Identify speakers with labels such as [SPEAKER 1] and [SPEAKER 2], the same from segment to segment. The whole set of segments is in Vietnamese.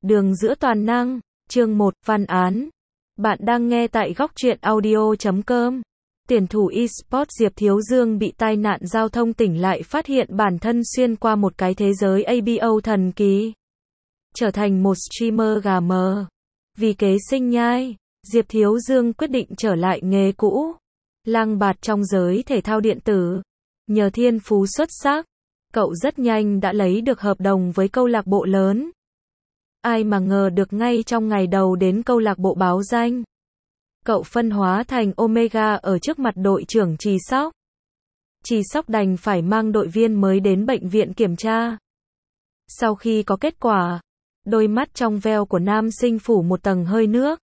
[SPEAKER 1] Đường giữa toàn năng, chương 1, văn án. Bạn đang nghe tại góc truyện audio.com. Tuyển thủ eSports Diệp Thiếu Dương bị tai nạn giao thông tỉnh lại phát hiện bản thân xuyên qua một cái thế giới ABO thần kỳ. Trở thành một streamer gà mờ. Vì kế sinh nhai, Diệp Thiếu Dương quyết định trở lại nghề cũ. Lang bạt trong giới thể thao điện tử. Nhờ thiên phú xuất sắc, cậu rất nhanh đã lấy được hợp đồng với câu lạc bộ lớn. Ai mà ngờ được ngay trong ngày đầu đến câu lạc bộ báo danh, cậu phân hóa thành Omega ở trước mặt đội trưởng Trì Sóc. Trì Sóc đành phải mang đội viên mới đến bệnh viện kiểm tra. Sau khi có kết quả, đôi mắt trong veo của nam sinh phủ một tầng hơi nước.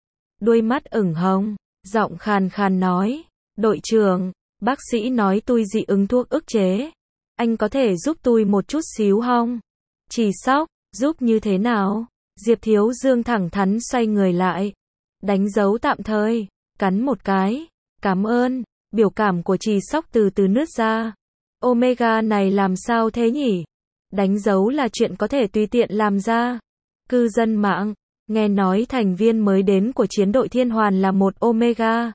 [SPEAKER 1] Đôi mắt ửng hồng, giọng khàn khàn nói, đội trưởng, bác sĩ nói tôi dị ứng thuốc ức chế. Anh có thể giúp tôi một chút xíu không? Trì Sóc, giúp như thế nào? Diệp Thiếu Dương thẳng thắn xoay người lại. Đánh dấu tạm thời, cắn một cái. Cảm ơn, biểu cảm của Trì Sóc từ từ nứt ra. Omega này làm sao thế nhỉ? Đánh dấu là chuyện có thể tùy tiện làm ra. Cư dân mạng, nghe nói thành viên mới đến của chiến đội Thiên Hoàn là một Omega.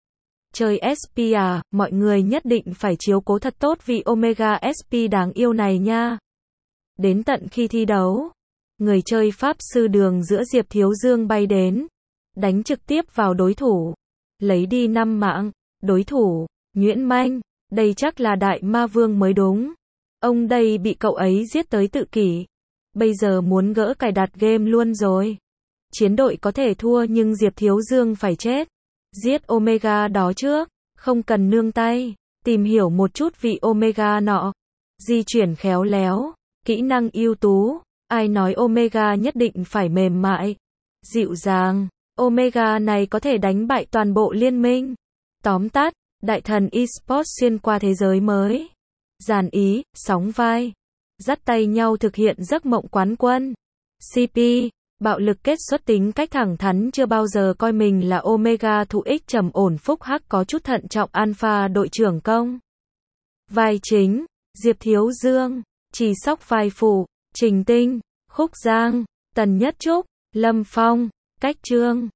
[SPEAKER 1] Chơi SP à, mọi người nhất định phải chiếu cố thật tốt vì Omega SP đáng yêu này nha. Đến tận khi thi đấu, người chơi Pháp Sư Đường giữa Diệp Thiếu Dương bay đến, đánh trực tiếp vào đối thủ, lấy đi 5 mạng, đối thủ, Nhuyễn Manh, đây chắc là đại ma vương mới đúng. Ông đây bị cậu ấy giết tới tự kỷ, bây giờ muốn gỡ cài đặt game luôn rồi. Chiến đội có thể thua nhưng Diệp Thiếu Dương phải chết. Giết Omega đó trước, không cần nương tay, tìm hiểu một chút vị Omega nọ. Di chuyển khéo léo, kỹ năng ưu tú, ai nói Omega nhất định phải mềm mại, dịu dàng. Omega này có thể đánh bại toàn bộ liên minh. Tóm tắt, đại thần eSports xuyên qua thế giới mới. Dàn ý, sóng vai, dắt tay nhau thực hiện giấc mộng quán quân. CP, bạo lực kết xuất tính cách thẳng thắn chưa bao giờ coi mình là Omega thủ ích trầm ổn phúc hắc có chút thận trọng Alpha đội trưởng công. Vai chính, Diệp Thiếu Dương, Trì Sóc vai phụ, Trình Tinh, Khúc Giang, Tần Nhất Trúc, Lâm Phong, Cách Trương.